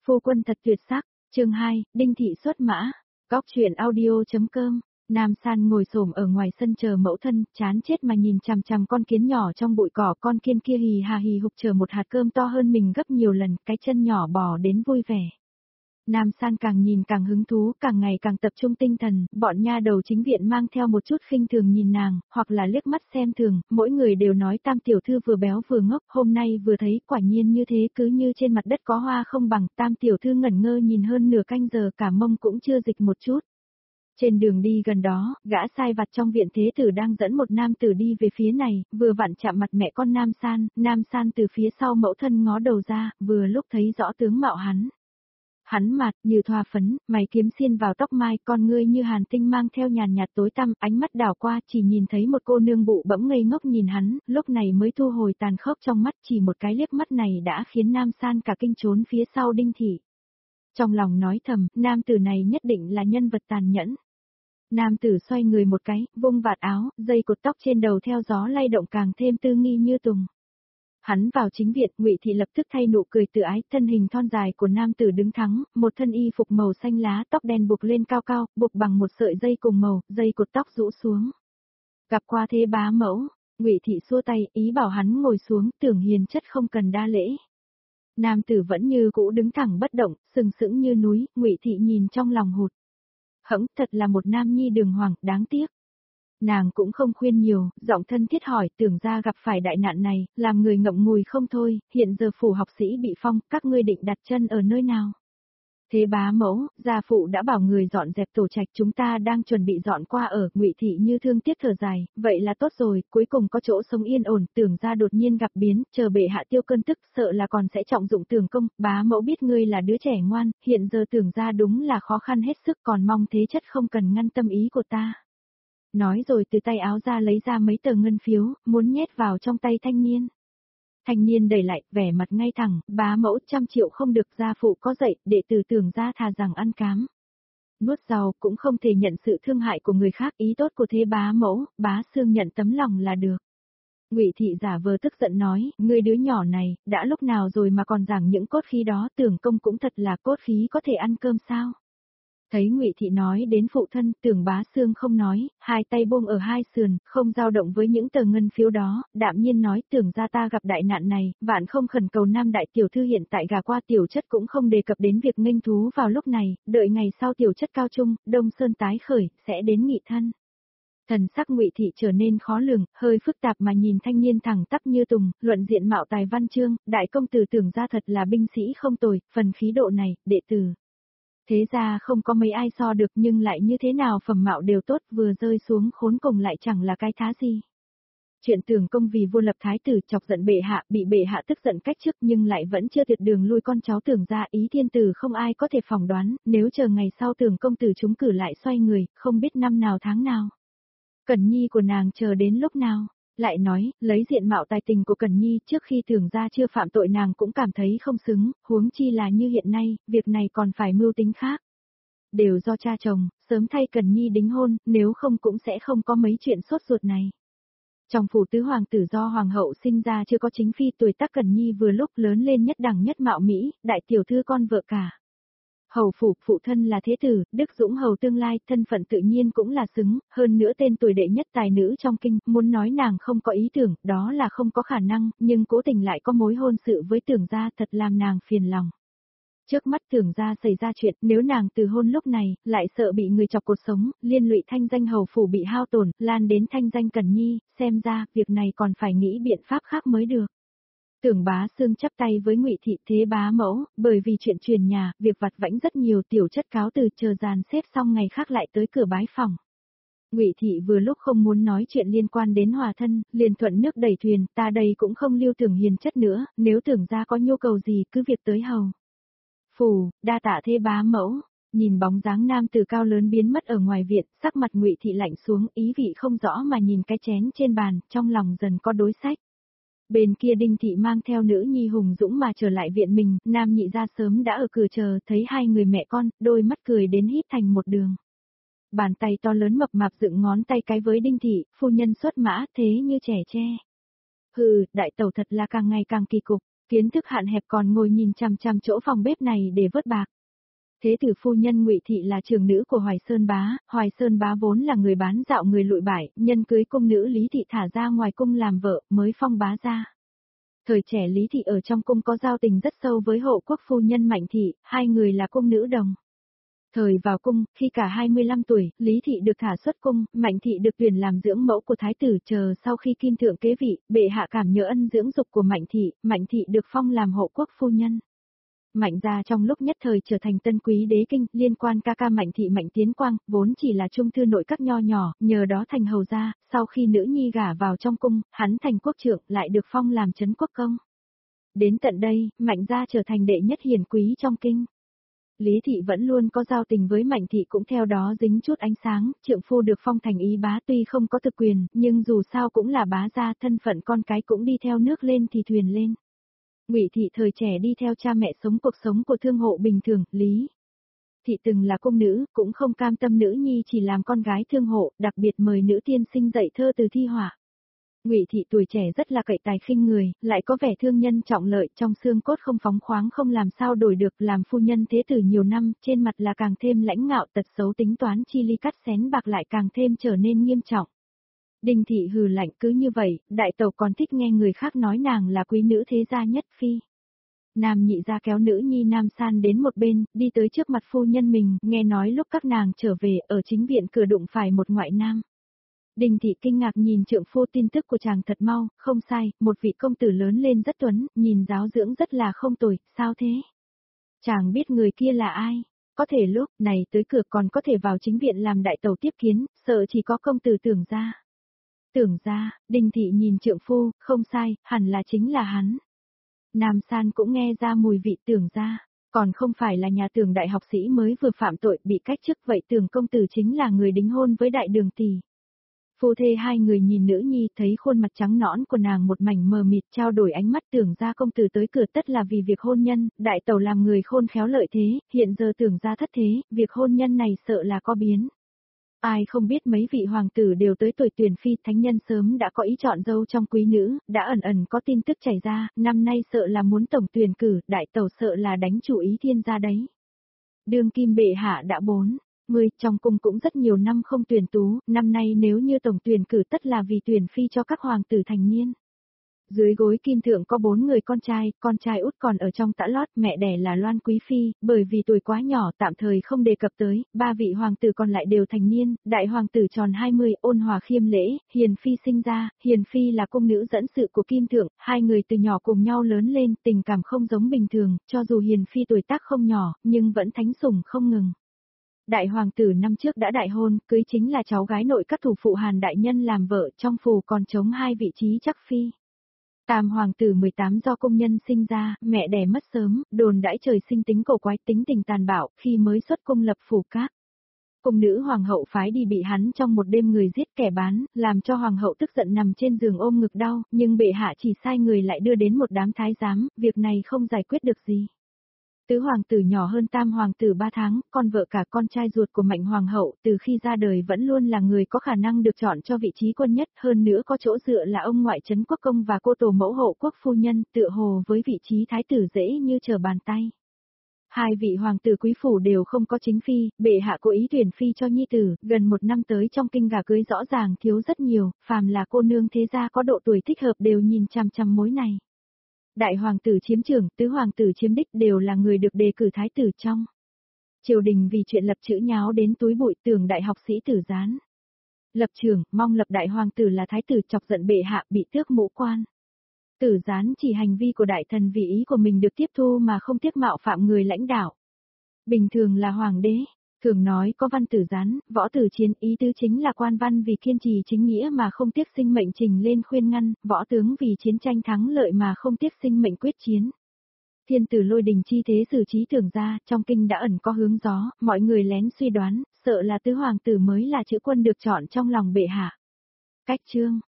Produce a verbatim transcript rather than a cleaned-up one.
Phu quân thật tuyệt sắc, chương hai, Đinh Thị xuất mã, Cóc truyện audio.com, Nam San ngồi xổm ở ngoài sân chờ mẫu thân, chán chết mà nhìn chằm chằm con kiến nhỏ trong bụi cỏ, con kiến kia hì hà hì hục chờ một hạt cơm to hơn mình gấp nhiều lần, cái chân nhỏ bò đến vui vẻ. Nam San càng nhìn càng hứng thú, càng ngày càng tập trung tinh thần, bọn nha đầu chính viện mang theo một chút khinh thường nhìn nàng, hoặc là liếc mắt xem thường, mỗi người đều nói Tam tiểu thư vừa béo vừa ngốc, hôm nay vừa thấy quả nhiên như thế, cứ như trên mặt đất có hoa không bằng. Tam tiểu thư ngẩn ngơ nhìn hơn nửa canh giờ, cả mông cũng chưa dịch một chút. Trên đường đi gần đó, gã sai vặt trong viện thế tử đang dẫn một nam tử đi về phía này, vừa vặn chạm mặt mẹ con Nam San, Nam San từ phía sau mẫu thân ngó đầu ra, vừa lúc thấy rõ tướng mạo hắn. Hắn mặt như thoa phấn, mày kiếm xiên vào tóc mai, con ngươi như hàn tinh mang theo nhàn nhạt tối tăm, ánh mắt đảo qua chỉ nhìn thấy một cô nương bụ bẫm ngây ngốc nhìn hắn, lúc này mới thu hồi tàn khốc trong mắt, chỉ một cái liếc mắt này đã khiến Nam San cả kinh trốn phía sau Đinh Thị. Trong lòng nói thầm, nam tử này nhất định là nhân vật tàn nhẫn. Nam tử xoay người một cái, vung vạt áo, dây cột tóc trên đầu theo gió lay động càng thêm tư nghi như tùng. Hắn vào chính viện, Ngụy Thị lập tức thay nụ cười tự ái, thân hình thon dài của nam tử đứng thẳng, một thân y phục màu xanh lá, tóc đen buộc lên cao cao, buộc bằng một sợi dây cùng màu, dây cột tóc rũ xuống. Gặp qua thế bá mẫu, Ngụy Thị xua tay, ý bảo hắn ngồi xuống, tưởng hiền chất không cần đa lễ. Nam tử vẫn như cũ đứng thẳng bất động, sừng sững như núi, Ngụy Thị nhìn trong lòng hụt. Hẫng, thật là một nam nhi đường hoàng, đáng tiếc. Nàng cũng không khuyên nhiều, giọng thân thiết hỏi, tưởng ra gặp phải đại nạn này, làm người ngậm ngùi không thôi, hiện giờ phủ học sĩ bị phong, các ngươi định đặt chân ở nơi nào? Thế bá mẫu, gia phụ đã bảo người dọn dẹp tổ trạch, chúng ta đang chuẩn bị dọn qua ở. Ngụy Thị như thương tiếc thở dài, vậy là tốt rồi, cuối cùng có chỗ sống yên ổn. Tưởng ra đột nhiên gặp biến, chờ bệ hạ tiêu cơn tức, sợ là còn sẽ trọng dụng Tưởng công. Bá mẫu biết ngươi là đứa trẻ ngoan, hiện giờ Tưởng ra đúng là khó khăn hết sức, còn mong thế chất không cần ngăn tâm ý của ta. Nói rồi từ tay áo ra lấy ra mấy tờ ngân phiếu, muốn nhét vào trong tay thanh niên. Thanh niên đẩy lại, vẻ mặt ngay thẳng, bá mẫu trăm triệu không được, gia phụ có dạy, đệ tử Tưởng ra thà rằng ăn cám. Nuốt rau cũng không thể nhận sự thương hại của người khác, ý tốt của thế bá mẫu, bá xương nhận tấm lòng là được. Ngụy Thị giả vờ tức giận nói, ngươi đứa nhỏ này, đã lúc nào rồi mà còn giảng những cốt khí đó, Tưởng công cũng thật là cốt khí có thể ăn cơm sao? Thấy Ngụy Thị nói đến phụ thân, Tưởng bá xương không nói, hai tay buông ở hai sườn, không dao động với những tờ ngân phiếu đó, đạm nhiên nói, Tưởng ra ta gặp đại nạn này, vạn không khẩn cầu nam đại tiểu thư hiện tại gà qua tiểu chất cũng không đề cập đến việc nghênh thú vào lúc này, đợi ngày sau tiểu chất cao trung, đông sơn tái khởi, sẽ đến nghị thân. Thần sắc Ngụy Thị trở nên khó lường, hơi phức tạp mà nhìn thanh niên thẳng tắp như tùng, luận diện mạo tài văn chương, đại công tử Tưởng ra thật là binh sĩ không tồi, phần khí độ này, đệ tử. Thế ra không có mấy ai so được, nhưng lại như thế nào phẩm mạo đều tốt, vừa rơi xuống khốn cùng lại chẳng là cái thá gì. Chuyện Tưởng công vì vua lập thái tử chọc giận bệ hạ, bị bệ hạ tức giận cách chức nhưng lại vẫn chưa tuyệt đường lui con cháu Tưởng ra, ý thiên tử không ai có thể phỏng đoán, nếu chờ ngày sau Tưởng công tử trúng cử lại xoay người, không biết năm nào tháng nào. Cẩn nhi của nàng chờ đến lúc nào. Lại nói, lấy diện mạo tài tình của Cẩn Nhi trước khi Tưởng ra chưa phạm tội nàng cũng cảm thấy không xứng, huống chi là như hiện nay, việc này còn phải mưu tính khác. Đều do cha chồng, sớm thay Cẩn Nhi đính hôn, nếu không cũng sẽ không có mấy chuyện sốt ruột này. Trong phủ tứ hoàng tử do hoàng hậu sinh ra chưa có chính phi, tuổi tác Cẩn Nhi vừa lúc lớn lên nhất đẳng nhất mạo mỹ, đại tiểu thư con vợ cả. Hầu phủ, phụ thân là thế tử, Đức Dũng hầu tương lai, thân phận tự nhiên cũng là xứng, hơn nữa tên tuổi đệ nhất tài nữ trong kinh, muốn nói nàng không có ý tưởng, đó là không có khả năng, nhưng cố tình lại có mối hôn sự với Tưởng gia, thật làm nàng phiền lòng. Trước mắt Tưởng gia xảy ra chuyện, nếu nàng từ hôn lúc này, lại sợ bị người chọc cuộc sống, liên lụy thanh danh hầu phủ bị hao tổn, lan đến thanh danh Cẩn Nhi, xem ra, việc này còn phải nghĩ biện pháp khác mới được. Tưởng bá xương chắp tay với Ngụy Thị, thế bá mẫu, bởi vì chuyện truyền nhà, việc vặt vãnh rất nhiều, tiểu chất cáo từ, chờ dàn xếp xong ngày khác lại tới cửa bái phòng. Ngụy Thị vừa lúc không muốn nói chuyện liên quan đến hòa thân, liền thuận nước đẩy thuyền, ta đây cũng không lưu Tưởng hiền chất nữa, nếu Tưởng ra có nhu cầu gì cứ việc tới hầu. Phù, đa tạ thế bá mẫu. Nhìn bóng dáng nam từ cao lớn biến mất ở ngoài viện, sắc mặt Ngụy Thị lạnh xuống, ý vị không rõ mà nhìn cái chén trên bàn, trong lòng dần có đối sách. Bên kia Đinh Thị mang theo nữ nhi hùng dũng mà trở lại viện mình, Nam Nhị ra sớm đã ở cửa chờ, thấy hai người mẹ con, đôi mắt cười đến híp thành một đường. Bàn tay to lớn mập mạp dựng ngón tay cái với Đinh Thị, phu nhân xuất mã, thế như trẻ tre. Hừ, đại tẩu thật là càng ngày càng kỳ cục. Kiến thức hạn hẹp còn ngồi nhìn chằm chằm chỗ phòng bếp này để vớt bạc. Thế tử phu nhân Ngụy Thị là trưởng nữ của Hoài Sơn Bá, Hoài Sơn Bá vốn là người bán dạo người lụi bại, nhân cưới cung nữ Lý Thị thả ra ngoài cung làm vợ, mới phong bá ra. Thời trẻ Lý Thị ở trong cung có giao tình rất sâu với hộ quốc phu nhân Mạnh Thị, hai người là cung nữ đồng. Thời vào cung, khi cả hai mươi lăm tuổi, Lý Thị được thả xuất cung, Mạnh Thị được tuyển làm dưỡng mẫu của Thái tử, chờ sau khi Kim Thượng kế vị, bệ hạ cảm nhớ ân dưỡng dục của Mạnh Thị, Mạnh Thị được phong làm hộ quốc phu nhân. Mạnh gia trong lúc nhất thời trở thành tân quý đế kinh, liên quan ca ca Mạnh Thị Mạnh Tiến Quang, vốn chỉ là trung thư nội các nho nhỏ, nhờ đó thành hầu gia, sau khi nữ nhi gả vào trong cung, hắn thành quốc trượng, lại được phong làm trấn quốc công. Đến tận đây, Mạnh gia trở thành đệ nhất hiển quý trong kinh. Lý Thị vẫn luôn có giao tình với Mạnh Thị cũng theo đó dính chút ánh sáng, trượng phu được phong thành ý bá tuy không có thực quyền, nhưng dù sao cũng là bá gia, thân phận con cái cũng đi theo nước lên thì thuyền lên. Ngụy Thị thời trẻ đi theo cha mẹ sống cuộc sống của thương hộ bình thường, Lý Thị từng là cung nữ, cũng không cam tâm nữ nhi chỉ làm con gái thương hộ, đặc biệt mời nữ tiên sinh dạy thơ từ thi họa. Ngụy Thị tuổi trẻ rất là cậy tài khinh người, lại có vẻ thương nhân trọng lợi, trong xương cốt không phóng khoáng không làm sao đổi được, làm phu nhân thế tử nhiều năm, trên mặt là càng thêm lãnh ngạo, tật xấu tính toán chi ly cắt xén bạc lại càng thêm trở nên nghiêm trọng. Đinh Thị hừ lạnh, cứ như vậy, đại tẩu còn thích nghe người khác nói nàng là quý nữ thế gia nhất phi. Nam Nhị gia kéo nữ nhi Nam San đến một bên, đi tới trước mặt phu nhân mình, nghe nói lúc các nàng trở về, ở chính viện cửa đụng phải một ngoại nam. Đinh Thị kinh ngạc nhìn trượng phu, tin tức của chàng thật mau, không sai, một vị công tử lớn lên rất tuấn, nhìn giáo dưỡng rất là không tồi, sao thế? Chàng biết người kia là ai? Có thể lúc này tới cửa còn có thể vào chính viện làm đại tẩu tiếp kiến, sợ chỉ có công tử Tưởng gia. Tưởng gia, Đinh Thị nhìn trượng phu, không sai, hẳn là chính là hắn. Nam San cũng nghe ra mùi vị Tưởng gia, còn không phải là nhà Tưởng đại học sĩ mới vừa phạm tội bị cách chức, vậy Tưởng công tử chính là người đính hôn với đại đường tỷ. Phu thê hai người nhìn nữ nhi, thấy khuôn mặt trắng nõn của nàng một mảnh mờ mịt, trao đổi ánh mắt. Tưởng gia công tử tới cửa tất là vì việc hôn nhân, đại tẩu làm người khôn khéo lợi thế, hiện giờ Tưởng gia thất thế, việc hôn nhân này sợ là có biến. Ai không biết mấy vị hoàng tử đều tới tuổi tuyển phi, thánh nhân sớm đã có ý chọn dâu trong quý nữ, đã ẩn ẩn có tin tức chảy ra, năm nay sợ là muốn tổng tuyển cử, đại tẩu sợ là đánh chủ ý thiên gia đấy. Đương kim bệ hạ đã bốn. Người trong cung cũng rất nhiều năm không tuyển tú, năm nay nếu như tổng tuyển cử tất là vì tuyển phi cho các hoàng tử thành niên. Dưới gối Kim Thượng có bốn người con trai, con trai út còn ở trong tã lót, mẹ đẻ là Loan Quý Phi, bởi vì tuổi quá nhỏ tạm thời không đề cập tới, ba vị hoàng tử còn lại đều thành niên, đại hoàng tử tròn hai mươi, ôn hòa khiêm lễ, Hiền Phi sinh ra, Hiền Phi là cung nữ dẫn sự của Kim Thượng, hai người từ nhỏ cùng nhau lớn lên, tình cảm không giống bình thường, cho dù Hiền Phi tuổi tác không nhỏ, nhưng vẫn thánh sủng không ngừng. Đại hoàng tử năm trước đã đại hôn, cưới chính là cháu gái nội các thủ phụ Hàn đại nhân làm vợ, trong phù còn trống hai vị trí chắc phi. Tam hoàng tử mười tám do công nhân sinh ra, mẹ đẻ mất sớm, đồn đãi trời sinh tính cổ quái, tính tình tàn bạo, khi mới xuất cung lập phủ các. Cung nữ hoàng hậu phái đi bị hắn trong một đêm người giết kẻ bán, làm cho hoàng hậu tức giận nằm trên giường ôm ngực đau, nhưng bệ hạ chỉ sai người lại đưa đến một đám thái giám, việc này không giải quyết được gì. Tứ hoàng tử nhỏ hơn tam hoàng tử ba tháng, con vợ cả con trai ruột của Mạnh hoàng hậu, từ khi ra đời vẫn luôn là người có khả năng được chọn cho vị trí quân nhất, hơn nữa có chỗ dựa là ông ngoại trấn quốc công và cô tổ mẫu hộ quốc phu nhân, tựa hồ với vị trí thái tử dễ như trở bàn tay. Hai vị hoàng tử quý phủ đều không có chính phi, bệ hạ cố ý tuyển phi cho nhi tử, gần một năm tới trong kinh gả cưới rõ ràng thiếu rất nhiều, phàm là cô nương thế gia có độ tuổi thích hợp đều nhìn chằm chằm mối này. Đại hoàng tử chiếm trưởng, tứ hoàng tử chiếm đích đều là người được đề cử thái tử trong triều đình, vì chuyện lập chữ nháo đến túi bụi. Tưởng đại học sĩ Tử Gián lập trường, mong lập đại hoàng tử là thái tử, chọc giận bệ hạ bị tước mũ quan. Tử Gián chỉ hành vi của đại thần vì ý của mình được tiếp thu mà không tiếc mạo phạm người lãnh đạo. Bình thường là hoàng đế, thường nói có văn tử gián, võ tử chiến, ý tứ chính là quan văn vì kiên trì chính nghĩa mà không tiếc sinh mệnh trình lên khuyên ngăn, võ tướng vì chiến tranh thắng lợi mà không tiếc sinh mệnh quyết chiến. Thiên tử Lôi Đình chi thế xử trí Tưởng gia, trong kinh đã ẩn có hướng gió, mọi người lén suy đoán, sợ là tứ hoàng tử mới là chữ quân được chọn trong lòng bệ hạ. Cách chương